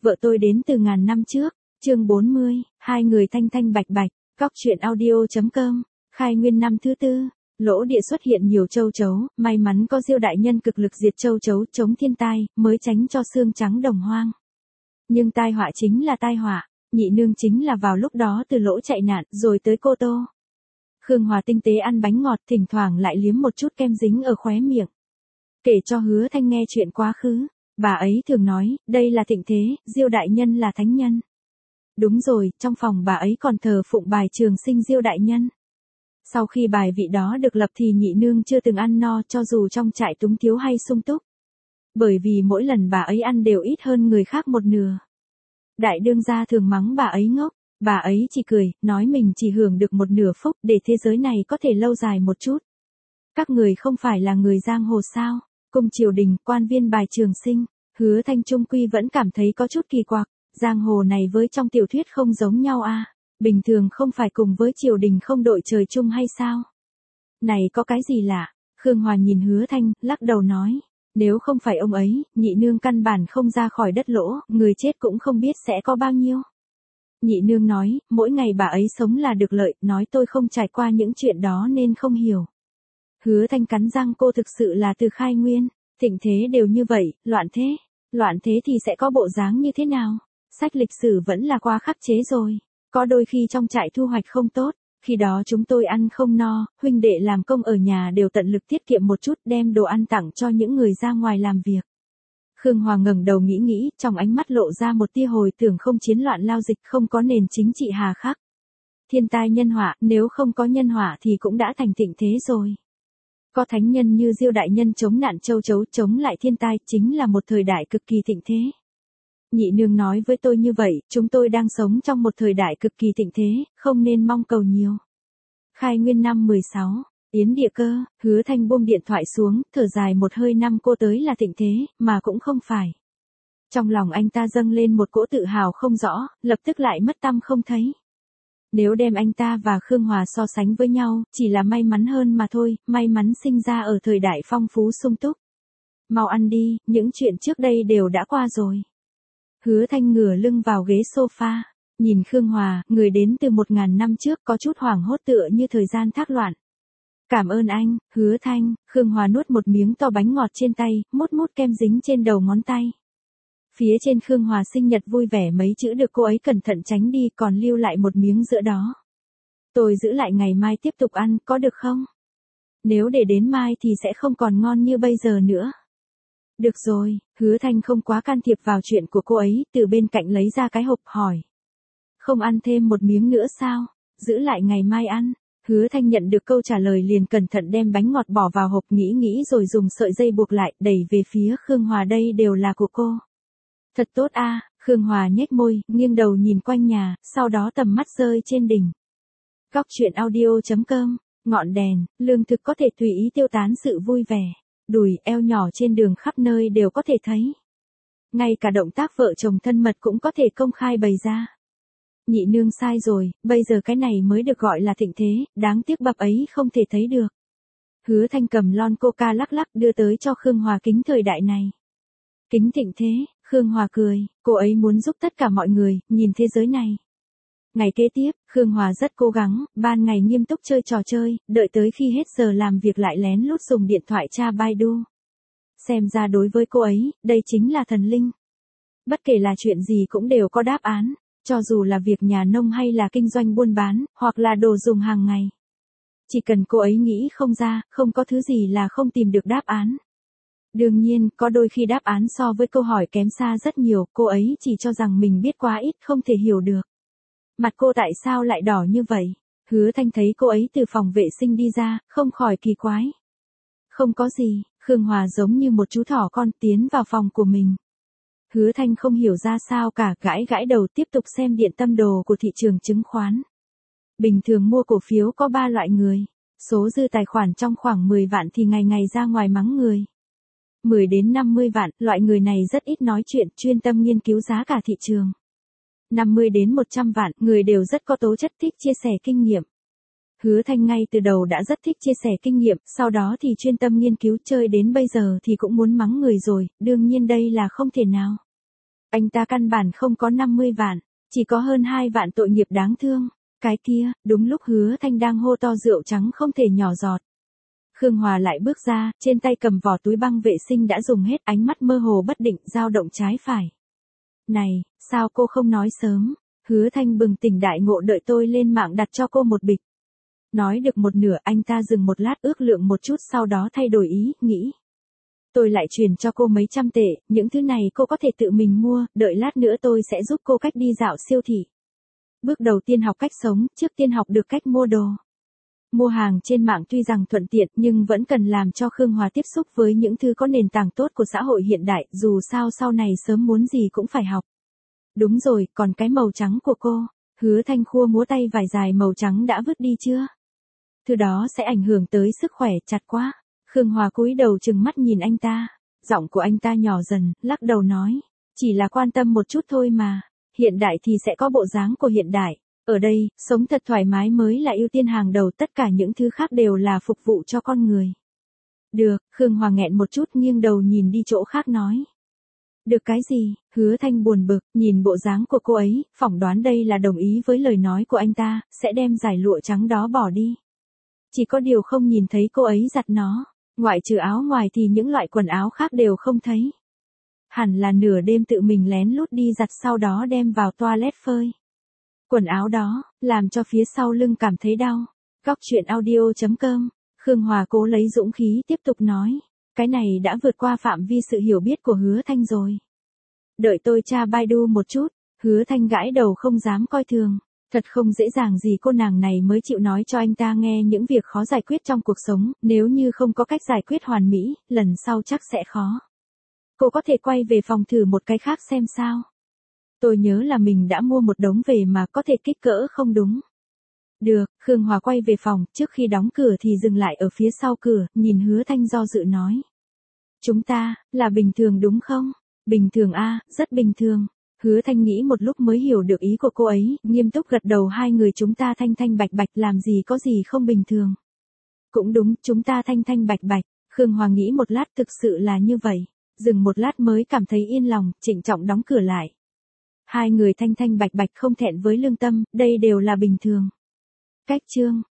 vợ tôi đến từ ngàn năm trước. Chương 40, hai người thanh thanh bạch bạch. Góc truyện audio.com. Khai nguyên năm thứ tư, lỗ địa xuất hiện nhiều châu chấu, may mắn có Diêu đại nhân cực lực diệt châu chấu chống thiên tai, mới tránh cho xương trắng đồng hoang. Nhưng tai họa chính là tai họa, nhị nương chính là vào lúc đó từ lỗ chạy nạn rồi tới Cô Tô. Khương Hòa tinh tế ăn bánh ngọt, thỉnh thoảng lại liếm một chút kem dính ở khóe miệng. Kể cho Hứa Thanh nghe chuyện quá khứ, bà ấy thường nói, đây là thịnh thế, Diêu đại nhân là thánh nhân. Đúng rồi, trong phòng bà ấy còn thờ phụng bài trường sinh Diêu đại nhân. Sau khi bài vị đó được lập thì nhị nương chưa từng ăn no cho dù trong trại túng thiếu hay sung túc. Bởi vì mỗi lần bà ấy ăn đều ít hơn người khác một nửa. Đại đương gia thường mắng bà ấy ngốc, bà ấy chỉ cười, nói mình chỉ hưởng được một nửa phúc để thế giới này có thể lâu dài một chút. Các người không phải là người giang hồ sao, cung triều đình, quan viên bài trường sinh. Hứa Thanh trung quy vẫn cảm thấy có chút kỳ quặc, giang hồ này với trong tiểu thuyết không giống nhau à, bình thường không phải cùng với triều đình không đội trời chung hay sao? Này có cái gì lạ? Khương Hòa nhìn Hứa Thanh, lắc đầu nói, nếu không phải ông ấy, nhị nương căn bản không ra khỏi đất lỗ, người chết cũng không biết sẽ có bao nhiêu. Nhị nương nói, mỗi ngày bà ấy sống là được lợi, nói tôi không trải qua những chuyện đó nên không hiểu. Hứa Thanh cắn răng, cô thực sự là từ khai nguyên, thịnh thế đều như vậy, loạn thế thì sẽ có bộ dáng như thế nào? Sách lịch sử vẫn là quá khắc chế rồi, có đôi khi trong trại thu hoạch không tốt, khi đó chúng tôi ăn không no, huynh đệ làm công ở nhà đều tận lực tiết kiệm một chút đem đồ ăn tặng cho những người ra ngoài làm việc. Khương Hòa ngẩng đầu nghĩ, trong ánh mắt lộ ra một tia hồi tưởng không chiến loạn lao dịch, không có nền chính trị hà khắc. Thiên tai nhân họa, nếu không có nhân họa thì cũng đã thành thịnh thế rồi. Có thánh nhân như Diêu đại nhân chống nạn châu chấu, chống lại thiên tai, chính là một thời đại cực kỳ thịnh thế. Nhị nương nói với tôi như vậy, chúng tôi đang sống trong một thời đại cực kỳ thịnh thế, không nên mong cầu nhiều. Khai nguyên năm 16, Yến Địa Cơ. Hứa Thanh buông điện thoại xuống, thở dài một hơi, năm cô tới là thịnh thế, mà cũng không phải. Trong lòng anh ta dâng lên một cỗ tự hào không rõ, lập tức lại mất tăm không thấy. Nếu đem anh ta và Khương Hòa so sánh với nhau, chỉ là may mắn hơn mà thôi, may mắn sinh ra ở thời đại phong phú sung túc. Mau ăn đi, những chuyện trước đây đều đã qua rồi. Hứa Thanh ngửa lưng vào ghế sofa, nhìn Khương Hòa, người đến từ 1000 năm trước, có chút hoảng hốt tựa như thời gian thác loạn. Cảm ơn anh, Hứa Thanh. Khương Hòa nuốt một miếng to bánh ngọt trên tay, mút kem dính trên đầu ngón tay. Phía trên Khương Hòa sinh nhật vui vẻ mấy chữ được cô ấy cẩn thận tránh đi, còn lưu lại một miếng giữa đó. Tôi giữ lại ngày mai tiếp tục ăn, có được không? Nếu để đến mai thì sẽ không còn ngon như bây giờ nữa. Được rồi, Hứa Thanh không quá can thiệp vào chuyện của cô ấy, từ bên cạnh lấy ra cái hộp hỏi. Không ăn thêm một miếng nữa sao? Giữ lại ngày mai ăn. Hứa Thanh nhận được câu trả lời liền cẩn thận đem bánh ngọt bỏ vào hộp, nghĩ rồi dùng sợi dây buộc lại, đẩy về phía Khương Hòa, đây đều là của cô. Thật tốt a. Khương Hòa nhếch môi, nghiêng đầu nhìn quanh nhà, sau đó tầm mắt rơi trên đỉnh. Góc truyện audio.com, ngọn đèn, lương thực có thể tùy ý tiêu tán sự vui vẻ. Đùi, eo nhỏ trên đường khắp nơi đều có thể thấy. Ngay cả động tác vợ chồng thân mật cũng có thể công khai bày ra. Nhị nương sai rồi, bây giờ cái này mới được gọi là thịnh thế, đáng tiếc bập ấy không thể thấy được. Hứa Thanh cầm lon coca lắc đưa tới cho Khương Hòa, kính thời đại này. Kính thịnh thế. Khương Hòa cười, cô ấy muốn giúp tất cả mọi người, nhìn thế giới này. Ngày kế tiếp, Khương Hòa rất cố gắng, ban ngày nghiêm túc chơi trò chơi, đợi tới khi hết giờ làm việc lại lén lút dùng điện thoại tra Baidu. Xem ra đối với cô ấy, đây chính là thần linh. Bất kể là chuyện gì cũng đều có đáp án, cho dù là việc nhà nông hay là kinh doanh buôn bán, hoặc là đồ dùng hàng ngày. Chỉ cần cô ấy nghĩ không ra, không có thứ gì là không tìm được đáp án. Đương nhiên, có đôi khi đáp án so với câu hỏi kém xa rất nhiều, cô ấy chỉ cho rằng mình biết quá ít, không thể hiểu được. Mặt cô tại sao lại đỏ như vậy? Hứa Thanh thấy cô ấy từ phòng vệ sinh đi ra, không khỏi kỳ quái. Không có gì, Khương Hòa giống như một chú thỏ con tiến vào phòng của mình. Hứa Thanh không hiểu ra sao cả, gãi đầu tiếp tục xem điện tâm đồ của thị trường chứng khoán. Bình thường mua cổ phiếu có 3 loại người. Số dư tài khoản trong khoảng 10 vạn thì ngày ra ngoài mắng người. 10 đến 50 vạn, loại người này rất ít nói chuyện, chuyên tâm nghiên cứu giá cả thị trường. 50 đến 100 vạn, người đều rất có tố chất, thích chia sẻ kinh nghiệm. Hứa Thanh ngay từ đầu đã rất thích chia sẻ kinh nghiệm, sau đó thì chuyên tâm nghiên cứu, chơi đến bây giờ thì cũng muốn mắng người rồi, đương nhiên đây là không thể nào. Anh ta căn bản không có 50 vạn, chỉ có hơn 2 vạn tội nghiệp đáng thương. Cái kia, đúng lúc Hứa Thanh đang hô to rượu trắng không thể nhỏ giọt. Khương Hòa lại bước ra, trên tay cầm vỏ túi băng vệ sinh đã dùng hết, ánh mắt mơ hồ bất định, dao động trái phải. Này, sao cô không nói sớm? Hứa Thanh bừng tỉnh đại ngộ, đợi tôi lên mạng đặt cho cô một bịch. Nói được một nửa, anh ta dừng một lát ước lượng một chút, sau đó thay đổi ý, nghĩ. Tôi lại truyền cho cô mấy trăm tệ, những thứ này cô có thể tự mình mua, đợi lát nữa tôi sẽ giúp cô cách đi dạo siêu thị. Bước đầu tiên học cách sống, trước tiên học được cách mua đồ. Mua hàng trên mạng tuy rằng thuận tiện nhưng vẫn cần làm cho Khương Hòa tiếp xúc với những thứ có nền tảng tốt của xã hội hiện đại, dù sao sau này sớm muốn gì cũng phải học. Đúng rồi, còn cái màu trắng của cô. Hứa Thanh khua múa tay vải dài màu trắng đã vứt đi chưa? Thứ đó sẽ ảnh hưởng tới sức khỏe, chặt quá. Khương Hòa cúi đầu trừng mắt nhìn anh ta. Giọng của anh ta nhỏ dần, lắc đầu nói. Chỉ là quan tâm một chút thôi mà. Hiện đại thì sẽ có bộ dáng của hiện đại. Ở đây, sống thật thoải mái mới là ưu tiên hàng đầu, tất cả những thứ khác đều là phục vụ cho con người. Được, Khương Hòa nghẹn một chút nghiêng đầu nhìn đi chỗ khác nói. Được cái gì? Hứa Thanh buồn bực, nhìn bộ dáng của cô ấy, phỏng đoán đây là đồng ý với lời nói của anh ta, sẽ đem dải lụa trắng đó bỏ đi. Chỉ có điều không nhìn thấy cô ấy giặt nó, ngoại trừ áo ngoài thì những loại quần áo khác đều không thấy. Hẳn là nửa đêm tự mình lén lút đi giặt sau đó đem vào toilet phơi. Quần áo đó, làm cho phía sau lưng cảm thấy đau. Góc chuyện audio.com, Khương Hòa cố lấy dũng khí tiếp tục nói. Cái này đã vượt qua phạm vi sự hiểu biết của Hứa Thanh rồi. Đợi tôi tra Baidu một chút. Hứa Thanh gãi đầu không dám coi thường. Thật không dễ dàng gì cô nàng này mới chịu nói cho anh ta nghe những việc khó giải quyết trong cuộc sống, nếu như không có cách giải quyết hoàn mỹ, lần sau chắc sẽ khó. Cô có thể quay về phòng thử một cái khác xem sao. Tôi nhớ là mình đã mua một đống về mà, có thể kích cỡ không đúng. Được, Khương Hòa quay về phòng, trước khi đóng cửa thì dừng lại ở phía sau cửa, nhìn Hứa Thanh do dự nói. Chúng ta, là bình thường đúng không? Bình thường a, rất bình thường. Hứa Thanh nghĩ một lúc mới hiểu được ý của cô ấy, nghiêm túc gật đầu, hai người chúng ta thanh thanh bạch bạch, làm gì có gì không bình thường. Cũng đúng, chúng ta thanh thanh bạch bạch. Khương Hòa nghĩ một lát, thực sự là như vậy. Dừng một lát mới cảm thấy yên lòng, trịnh trọng đóng cửa lại. Hai người thanh thanh bạch bạch không thẹn với lương tâm, đây đều là bình thường. Cách chương